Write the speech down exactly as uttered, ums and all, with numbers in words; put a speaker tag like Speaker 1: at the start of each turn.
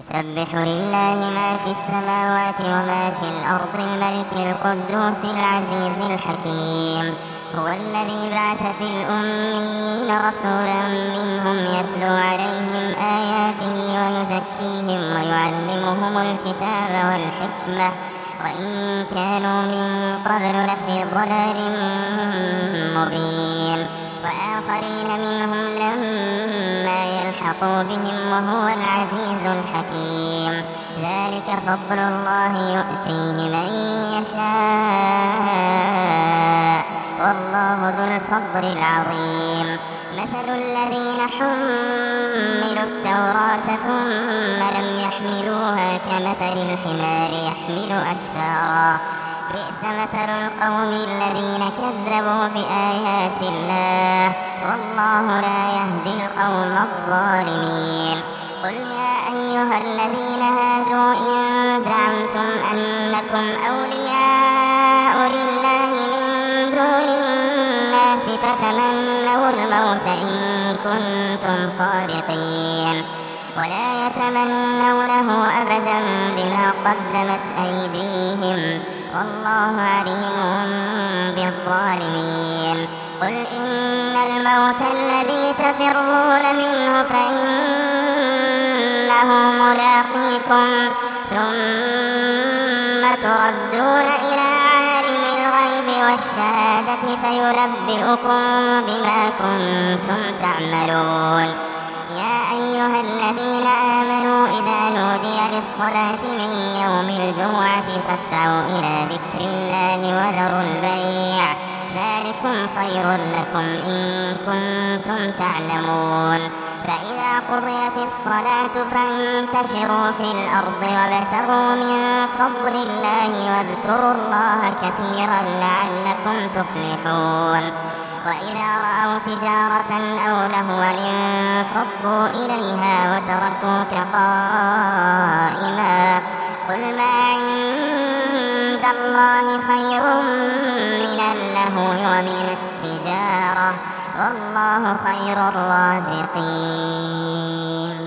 Speaker 1: يسبح لله ما في السماوات وما في الأرض الملك القدوس العزيز الحكيم. هو الذي بعث في الأميين رسولا منهم يتلو عليهم آياته ويزكيهم ويعلمهم الكتاب والحكمة وإن كانوا من قبل لفي ضلال مبين. وآخرين منهم لما يلحقوا بهم وهو العزيز الحكيم. ذلك فضل الله يؤتيه من يشاء والله ذو الفضل العظيم. مثل الذين حملوا التوراة ثم لم يحملوها كمثل الحمار يحمل أسفارا بئس مثل القوم الذين كذبوا بآيات الله والله لا يهدي القوم الظالمين. قل يا أيها الذين هادوا إن زعمتم أنكم أولياء لله من دون الناس فتمنوا الموت إن كنتم صادقين ولا يتمنونه أبدا بما قدمت أيديهم والله عليم بالظالمين. قل إن الموت الذي تفرون منه فإنه ملاقيكم ثم تردون إلى عالم الغيب والشهادة فينبئكم بما كنتم تعملون. يا أيها الذين آمنوا إذا نودي للصلاة من يوم الجمعة فاسعوا إلى ذكر الله وذروا البيع ذلكم خير لكم إن كنتم تعلمون. فإذا قضيت الصلاة فانتشروا في الأرض وابتغوا من فضل الله واذكروا الله كثيرا لعلكم تفلحون. وإذا رأوا تجارة أو لهوا انفضوا إليها وتركوك قائما قل ما عند الله خير من اللهو ومن التجارة والله خير الرازقين.